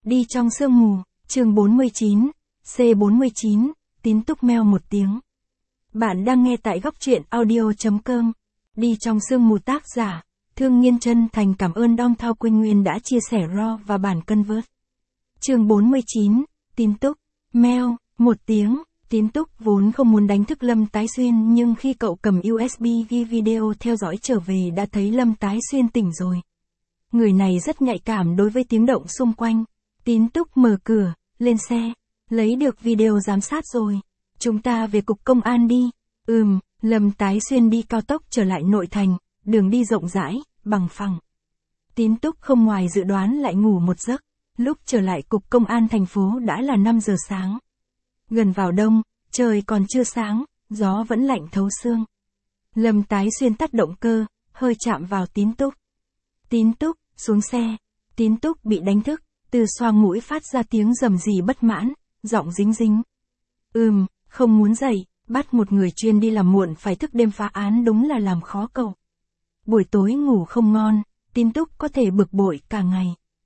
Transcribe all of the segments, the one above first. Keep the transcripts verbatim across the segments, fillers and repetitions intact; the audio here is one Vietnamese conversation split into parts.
Đi trong sương mù, chương bốn mươi chín, C bốn mươi chín, Tín Túc meo một tiếng. Bạn đang nghe tại góc truyện audio chấm com. Đi trong sương mù tác giả, Thương Nghiên chân thành cảm ơn Dong Thao Quynh Nguyên đã chia sẻ raw và bản convert. Chương bốn mươi chín, Tín Túc, meo, một tiếng. Tín Túc vốn không muốn đánh thức Lâm Tái Xuyên nhưng khi cậu cầm u ét bê ghi video theo dõi trở về đã thấy Lâm Tái Xuyên tỉnh rồi. Người này rất nhạy cảm đối với tiếng động xung quanh. Tín Túc mở cửa, lên xe, lấy được video giám sát rồi. Chúng ta về cục công an đi. Ừm, Lâm Tái Xuyên đi cao tốc trở lại nội thành, đường đi rộng rãi, bằng phẳng. Tín Túc không ngoài dự đoán lại ngủ một giấc. Lúc trở lại cục công an thành phố đã là năm giờ sáng. Gần vào đông, trời còn chưa sáng, gió vẫn lạnh thấu xương. Lâm Tái Xuyên tắt động cơ, hơi chạm vào Tín Túc. Tín Túc, xuống xe. Tín Túc bị đánh thức, từ xoang mũi phát ra tiếng rầm rì bất mãn, giọng dính dính. Ừm, không muốn dậy, bắt một người chuyên đi làm muộn phải thức đêm phá án đúng là làm khó cậu. Buổi tối ngủ không ngon, Tín Túc có thể bực bội cả ngày.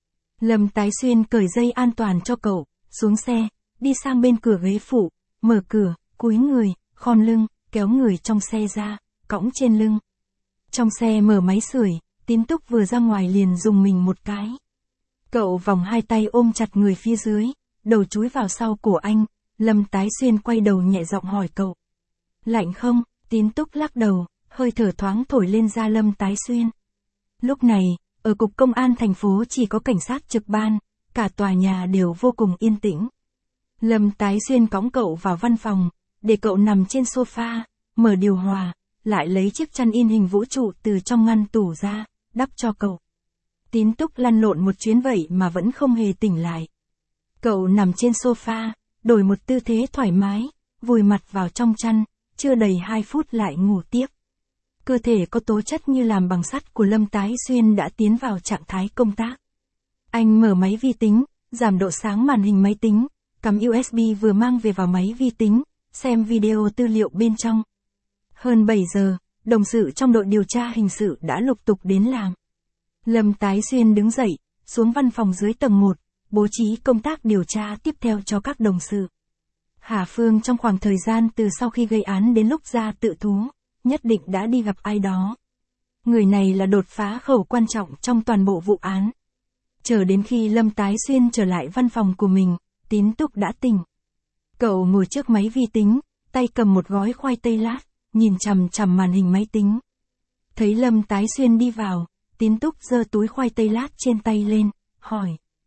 Lâm Tái Xuyên cởi dây an toàn cho cậu, xuống xe, đi sang bên cửa ghế phụ, mở cửa, cúi người, khom lưng, kéo người trong xe ra, cõng trên lưng. Trong xe mở máy sưởi, Tín Túc vừa ra ngoài liền dùng mình một cái. Cậu vòng hai tay ôm chặt người phía dưới, đầu chúi vào sau cổ anh, Lâm Tái Xuyên quay đầu nhẹ giọng hỏi cậu. Lạnh không? Tín Túc lắc đầu, hơi thở thoáng thổi lên da Lâm Tái Xuyên. Lúc này, ở cục công an thành phố chỉ có cảnh sát trực ban, cả tòa nhà đều vô cùng yên tĩnh. Lâm Tái Xuyên cõng cậu vào văn phòng, để cậu nằm trên sofa, mở điều hòa, lại lấy chiếc chăn in hình vũ trụ từ trong ngăn tủ ra, đắp cho cậu. Tín Túc lăn lộn một chuyến vậy mà vẫn không hề tỉnh lại. Cậu nằm trên sofa, đổi một tư thế thoải mái, vùi mặt vào trong chăn, chưa đầy hai phút lại ngủ tiếp. Cơ thể có tố chất như làm bằng sắt của Lâm Tái Xuyên đã tiến vào trạng thái công tác. Anh mở máy vi tính, giảm độ sáng màn hình máy tính, cắm u ét bê vừa mang về vào máy vi tính, xem video tư liệu bên trong. Hơn bảy giờ, đồng sự trong đội điều tra hình sự đã lục tục đến làm. Lâm Tái Xuyên đứng dậy, xuống văn phòng dưới tầng một, bố trí công tác điều tra tiếp theo cho các đồng sự. Hà Phương trong khoảng thời gian từ sau khi gây án đến lúc ra tự thú, nhất định đã đi gặp ai đó. Người này là đột phá khẩu quan trọng trong toàn bộ vụ án. Chờ đến khi Lâm Tái Xuyên trở lại văn phòng của mình, Tín Túc đã tỉnh. Cậu ngồi trước máy vi tính, tay cầm một gói khoai tây lát, nhìn chằm chằm màn hình máy tính. Thấy Lâm Tái Xuyên đi vào, Tín Túc giơ túi khoai tây lát trên tay lên, hỏi.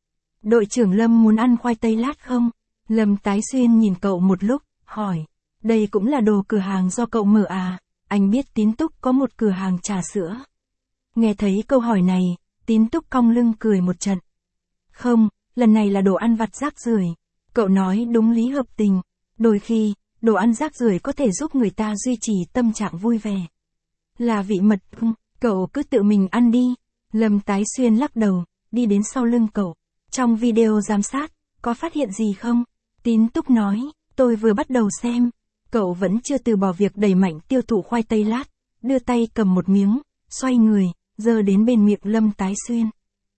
Đội trưởng Lâm muốn ăn khoai tây lát không? Lâm Tái Xuyên nhìn cậu một lúc, hỏi. Đây cũng là đồ cửa hàng do cậu mở à? Anh biết Tín Túc có một cửa hàng trà sữa. Nghe thấy câu hỏi này, Tín Túc cong lưng cười một trận. Không, lần này là đồ ăn vặt rác rưởi. Cậu nói đúng lý hợp tình. Đôi khi, đồ ăn rác rưởi có thể giúp người ta duy trì tâm trạng vui vẻ. Là vị mật không? Cậu cứ tự mình ăn đi. Lâm Tái Xuyên lắc đầu, đi đến sau lưng cậu. Trong video giám sát, có phát hiện gì không? Tín Túc nói, tôi vừa bắt đầu xem. Cậu vẫn chưa từ bỏ việc đẩy mạnh tiêu thụ khoai tây lát, đưa tay cầm một miếng, xoay người, giơ đến bên miệng Lâm Tái Xuyên.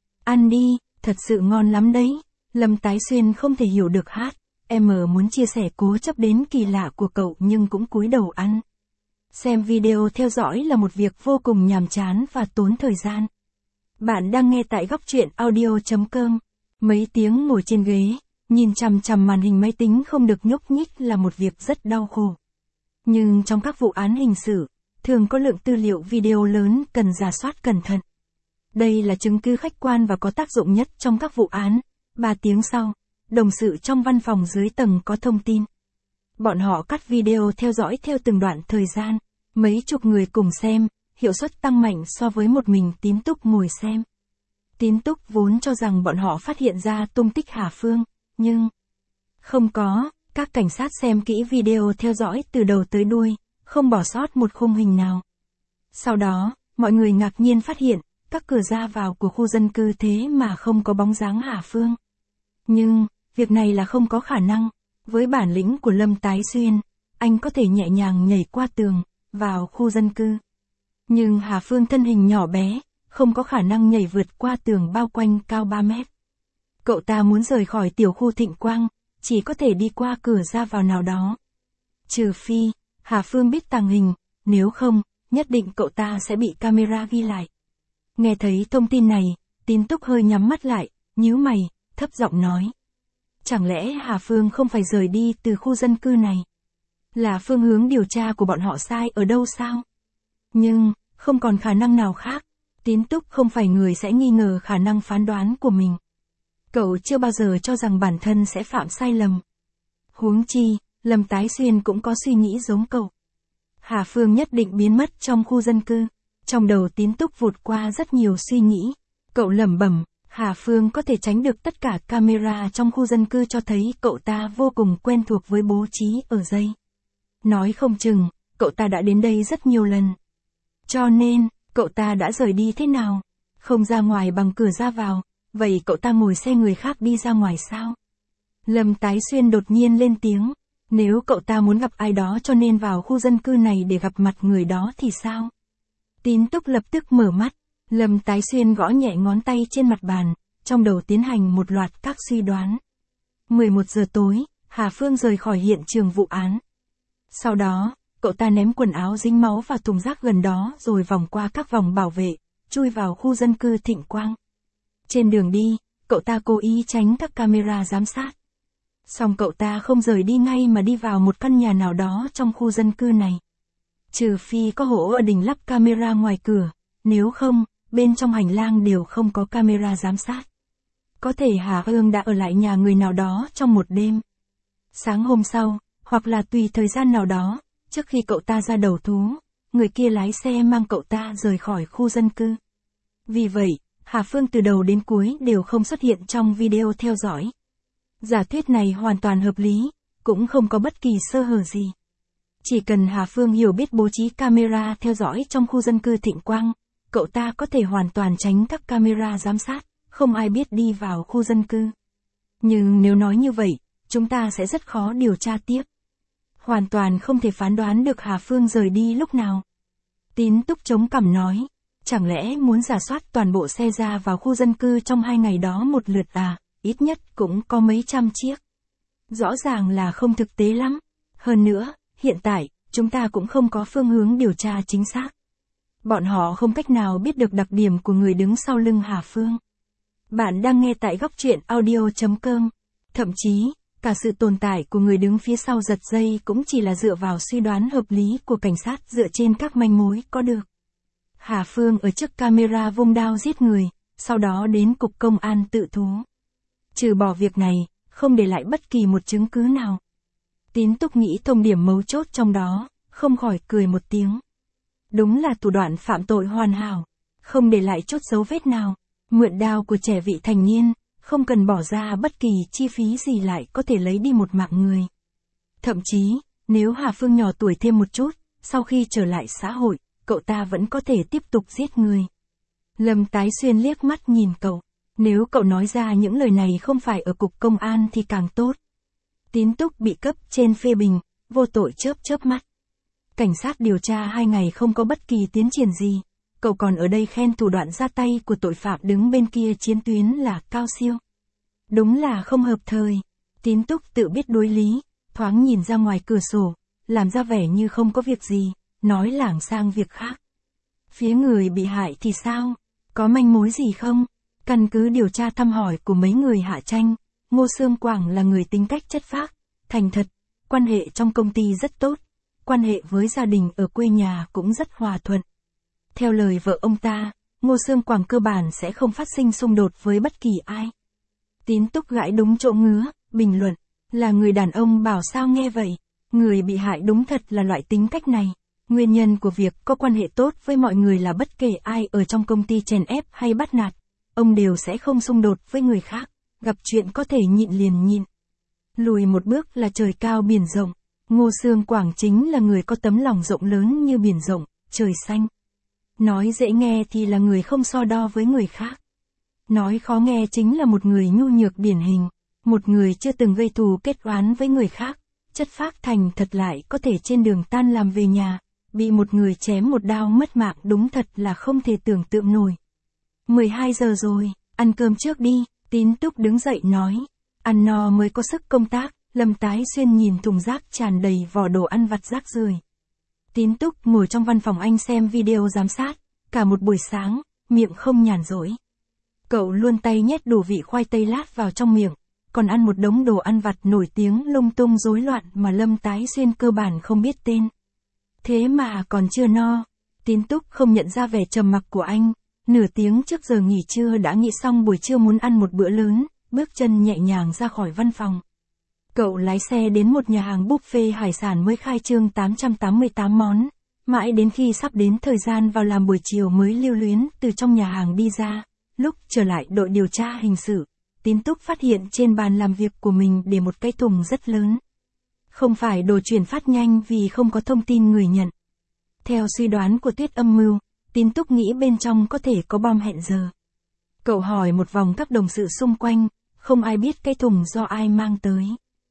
Ăn đi, thật sự ngon lắm đấy. Lâm Tái Xuyên không thể hiểu được hát, em muốn chia sẻ cố chấp đến kỳ lạ của cậu nhưng cũng cúi đầu ăn. Xem video theo dõi là một việc vô cùng nhàm chán và tốn thời gian. Bạn đang nghe tại góc truyện audio chấm com. Mấy tiếng ngồi trên ghế, nhìn chằm chằm màn hình máy tính không được nhúc nhích là một việc rất đau khổ. Nhưng trong các vụ án hình sự, thường có lượng tư liệu video lớn cần rà soát cẩn thận. Đây là chứng cứ khách quan và có tác dụng nhất trong các vụ án. Ba tiếng sau, đồng sự trong văn phòng dưới tầng có thông tin. Bọn họ cắt video theo dõi theo từng đoạn thời gian, mấy chục người cùng xem, hiệu suất tăng mạnh so với một mình Tín Túc ngồi xem. Tín Túc vốn cho rằng bọn họ phát hiện ra tung tích Hà Phương, nhưng không có, các cảnh sát xem kỹ video theo dõi từ đầu tới đuôi, không bỏ sót một khung hình nào. Sau đó, mọi người ngạc nhiên phát hiện, các cửa ra vào của khu dân cư thế mà không có bóng dáng Hà Phương. Nhưng, việc này là không có khả năng. Với bản lĩnh của Lâm Tái Xuyên, anh có thể nhẹ nhàng nhảy qua tường, vào khu dân cư. Nhưng Hà Phương thân hình nhỏ bé, không có khả năng nhảy vượt qua tường bao quanh cao ba mét. Cậu ta muốn rời khỏi tiểu khu Thịnh Quang, chỉ có thể đi qua cửa ra vào nào đó. Trừ phi, Hà Phương biết tàng hình, nếu không, nhất định cậu ta sẽ bị camera ghi lại. Nghe thấy thông tin này, Tín Túc hơi nhắm mắt lại, nhíu mày, thấp giọng nói. Chẳng lẽ Hà Phương không phải rời đi từ khu dân cư này? Là phương hướng điều tra của bọn họ sai ở đâu sao? Nhưng, không còn khả năng nào khác. Tín Túc không phải người sẽ nghi ngờ khả năng phán đoán của mình. Cậu chưa bao giờ cho rằng bản thân sẽ phạm sai lầm. Huống chi, Lâm Tái Xuyên cũng có suy nghĩ giống cậu. Hà Phương nhất định biến mất trong khu dân cư. Trong đầu Tín Túc vụt qua rất nhiều suy nghĩ. Cậu lẩm bẩm, Hà Phương có thể tránh được tất cả camera trong khu dân cư cho thấy cậu ta vô cùng quen thuộc với bố trí ở đây. Nói không chừng, cậu ta đã đến đây rất nhiều lần. Cho nên, cậu ta đã rời đi thế nào? Không ra ngoài bằng cửa ra vào, vậy cậu ta ngồi xe người khác đi ra ngoài sao? Lâm Tái Xuyên đột nhiên lên tiếng, nếu cậu ta muốn gặp ai đó cho nên vào khu dân cư này để gặp mặt người đó thì sao? Tín Túc lập tức mở mắt, Lâm Tái Xuyên gõ nhẹ ngón tay trên mặt bàn, trong đầu tiến hành một loạt các suy đoán. mười một giờ tối, Hà Phương rời khỏi hiện trường vụ án. Sau đó, cậu ta ném quần áo dính máu vào thùng rác gần đó rồi vòng qua các vòng bảo vệ, chui vào khu dân cư Thịnh Quang. Trên đường đi, cậu ta cố ý tránh các camera giám sát. Song cậu ta không rời đi ngay mà đi vào một căn nhà nào đó trong khu dân cư này. Trừ phi có hổ ở đỉnh lắp camera ngoài cửa, nếu không, bên trong hành lang đều không có camera giám sát. Có thể Hà Phương đã ở lại nhà người nào đó trong một đêm. Sáng hôm sau, hoặc là tùy thời gian nào đó, trước khi cậu ta ra đầu thú, người kia lái xe mang cậu ta rời khỏi khu dân cư. Vì vậy, Hà Phương từ đầu đến cuối đều không xuất hiện trong video theo dõi. Giả thuyết này hoàn toàn hợp lý, cũng không có bất kỳ sơ hở gì. Chỉ cần Hà Phương hiểu biết bố trí camera theo dõi trong khu dân cư Thịnh Quang, cậu ta có thể hoàn toàn tránh các camera giám sát, không ai biết đi vào khu dân cư. Nhưng nếu nói như vậy, chúng ta sẽ rất khó điều tra tiếp. Hoàn toàn không thể phán đoán được Hà Phương rời đi lúc nào. Tín Túc chống cằm nói, chẳng lẽ muốn rà soát toàn bộ xe ra vào khu dân cư trong hai ngày đó một lượt à, ít nhất cũng có mấy trăm chiếc. Rõ ràng là không thực tế lắm. Hơn nữa, hiện tại, chúng ta cũng không có phương hướng điều tra chính xác. Bọn họ không cách nào biết được đặc điểm của người đứng sau lưng Hà Phương. Bạn đang nghe tại góc truyện audio chấm com. Thậm chí, cả sự tồn tại của người đứng phía sau giật dây cũng chỉ là dựa vào suy đoán hợp lý của cảnh sát dựa trên các manh mối có được. Hà Phương ở trước camera vung đao giết người, sau đó đến cục công an tự thú. Trừ bỏ việc này, không để lại bất kỳ một chứng cứ nào. Tín Túc nghĩ thông điểm mấu chốt trong đó, không khỏi cười một tiếng. Đúng là thủ đoạn phạm tội hoàn hảo, không để lại chút dấu vết nào, mượn đao của trẻ vị thành niên, không cần bỏ ra bất kỳ chi phí gì lại có thể lấy đi một mạng người. Thậm chí, nếu Hà Phương nhỏ tuổi thêm một chút, sau khi trở lại xã hội, cậu ta vẫn có thể tiếp tục giết người. Lâm Tái Xuyên liếc mắt nhìn cậu, nếu cậu nói ra những lời này không phải ở cục công an thì càng tốt. Tín Túc bị cấp trên phê bình, vô tội chớp chớp mắt. Cảnh sát điều tra hai ngày không có bất kỳ tiến triển gì, cậu còn ở đây khen thủ đoạn ra tay của tội phạm đứng bên kia chiến tuyến là cao siêu. Đúng là không hợp thời. Tín Túc tự biết đối lý, thoáng nhìn ra ngoài cửa sổ, làm ra vẻ như không có việc gì, nói lảng sang việc khác. Phía người bị hại thì sao? Có manh mối gì không? Căn cứ điều tra thăm hỏi của mấy người hạ tranh, Ngô Sương Quảng là người tính cách chất phác, thành thật, quan hệ trong công ty rất tốt, quan hệ với gia đình ở quê nhà cũng rất hòa thuận. Theo lời vợ ông ta, Ngô Sương Quảng cơ bản sẽ không phát sinh xung đột với bất kỳ ai. Tín Túc gãi đúng chỗ ngứa, bình luận, là người đàn ông bảo sao nghe vậy, người bị hại đúng thật là loại tính cách này. Nguyên nhân của việc có quan hệ tốt với mọi người là bất kể ai ở trong công ty chèn ép hay bắt nạt, ông đều sẽ không xung đột với người khác, gặp chuyện có thể nhịn liền nhịn. Lùi một bước là trời cao biển rộng, Ngô Sương Quảng chính là người có tấm lòng rộng lớn như biển rộng, trời xanh. Nói dễ nghe thì là người không so đo với người khác. Nói khó nghe chính là một người nhu nhược điển hình, một người chưa từng gây thù kết oán với người khác, chất phác thành thật lại có thể trên đường tan làm về nhà, bị một người chém một đao mất mạng đúng thật là không thể tưởng tượng nổi. mười hai giờ rồi, ăn cơm trước đi, Tín Túc đứng dậy nói. Ăn no mới có sức công tác. Lâm Tái Xuyên nhìn thùng rác tràn đầy vỏ đồ ăn vặt rác rưởi. Tín Túc ngồi trong văn phòng anh xem video giám sát. Cả một buổi sáng, miệng không nhàn rỗi. Cậu luôn tay nhét đủ vị khoai tây lát vào trong miệng. Còn ăn một đống đồ ăn vặt nổi tiếng lung tung rối loạn mà Lâm Tái Xuyên cơ bản không biết tên. Thế mà còn chưa no. Tín Túc không nhận ra vẻ trầm mặc của anh. Nửa tiếng trước giờ nghỉ trưa đã nghĩ xong buổi trưa muốn ăn một bữa lớn, bước chân nhẹ nhàng ra khỏi văn phòng. Cậu lái xe đến một nhà hàng buffet hải sản mới khai trương tám trăm tám mươi tám món, mãi đến khi sắp đến thời gian vào làm buổi chiều mới lưu luyến từ trong nhà hàng đi ra. Lúc trở lại đội điều tra hình sự, Tín Túc phát hiện trên bàn làm việc của mình để một cái thùng rất lớn. Không phải đồ chuyển phát nhanh vì không có thông tin người nhận. Theo suy đoán của Tuyết Âm Mưu, Tín Túc nghĩ bên trong có thể có bom hẹn giờ. Cậu hỏi một vòng các đồng sự xung quanh, không ai biết cái thùng do ai mang tới.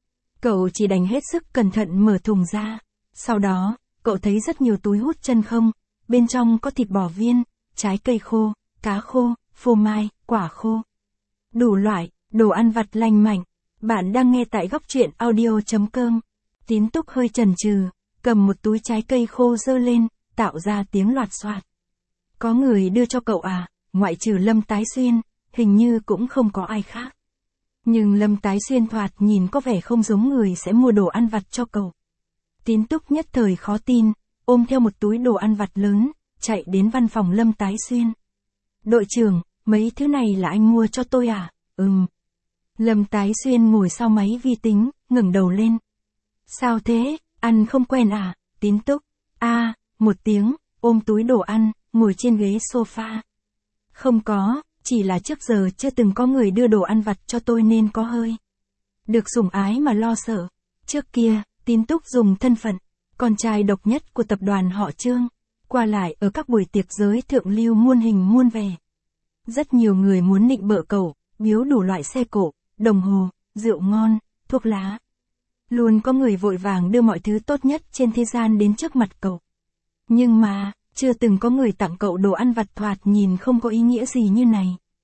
Cậu chỉ đành hết sức cẩn thận mở thùng ra. Sau đó, cậu thấy rất nhiều túi hút chân không, bên trong có thịt bò viên, trái cây khô, cá khô, phô mai, quả khô. Đủ loại, đồ ăn vặt lành mạnh. Bạn đang nghe tại góc truyện audio chấm com. Tín Túc hơi chần chừ, cầm một túi trái cây khô giơ lên, tạo ra tiếng loạt xoạt. Có người đưa cho cậu à, ngoại trừ Lâm Tái Xuyên, hình như cũng không có ai khác. Nhưng Lâm Tái Xuyên thoạt nhìn có vẻ không giống người sẽ mua đồ ăn vặt cho cậu. Tín Túc nhất thời khó tin, ôm theo một túi đồ ăn vặt lớn, chạy đến văn phòng Lâm Tái Xuyên. Đội trưởng, mấy thứ này là anh mua cho tôi à? Ừm. Lâm Tái Xuyên ngồi sau máy vi tính, ngẩng đầu lên. Sao thế, ăn không quen à? Tín Túc. A, à, một tiếng, ôm túi đồ ăn, ngồi trên ghế sofa. Không có, chỉ là trước giờ chưa từng có người đưa đồ ăn vặt cho tôi nên có hơi được sủng ái mà lo sợ. Trước kia, Tín Túc dùng thân phận con trai độc nhất của tập đoàn họ Trương, qua lại ở các buổi tiệc giới thượng lưu muôn hình muôn vẻ. Rất nhiều người muốn nịnh bợ cậu, biếu đủ loại xe cổ, đồng hồ, rượu ngon, thuốc lá. Luôn có người vội vàng đưa mọi thứ tốt nhất trên thế gian đến trước mặt cậu. Nhưng mà, chưa từng có người tặng cậu đồ ăn vặt thoạt nhìn không có ý nghĩa gì như này.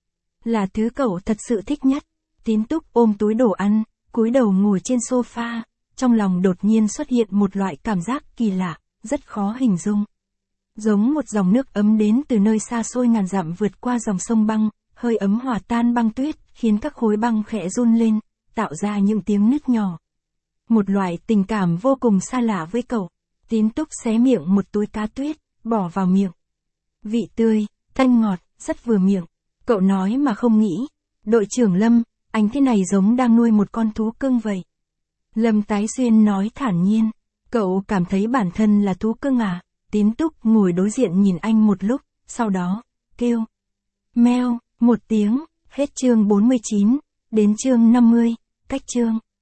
Là thứ cậu thật sự thích nhất. Tín Túc ôm túi đồ ăn, cúi đầu ngồi trên sofa, trong lòng đột nhiên xuất hiện một loại cảm giác kỳ lạ, rất khó hình dung. Giống một dòng nước ấm đến từ nơi xa xôi ngàn dặm vượt qua dòng sông băng, hơi ấm hòa tan băng tuyết, khiến các khối băng khẽ run lên, tạo ra những tiếng nứt nhỏ. Một loại tình cảm vô cùng xa lạ với cậu. Tín Túc xé miệng một túi cá tuyết, bỏ vào miệng. Vị tươi, thanh ngọt, rất vừa miệng. Cậu nói mà không nghĩ. Đội trưởng Lâm, anh thế này giống đang nuôi một con thú cưng vậy. Lâm Tái Xuyên nói thản nhiên. Cậu cảm thấy bản thân là thú cưng à? Tín Túc ngồi đối diện nhìn anh một lúc, sau đó, kêu. Meo, một tiếng, hết chương bốn mươi chín, đến chương năm mươi, cách chương.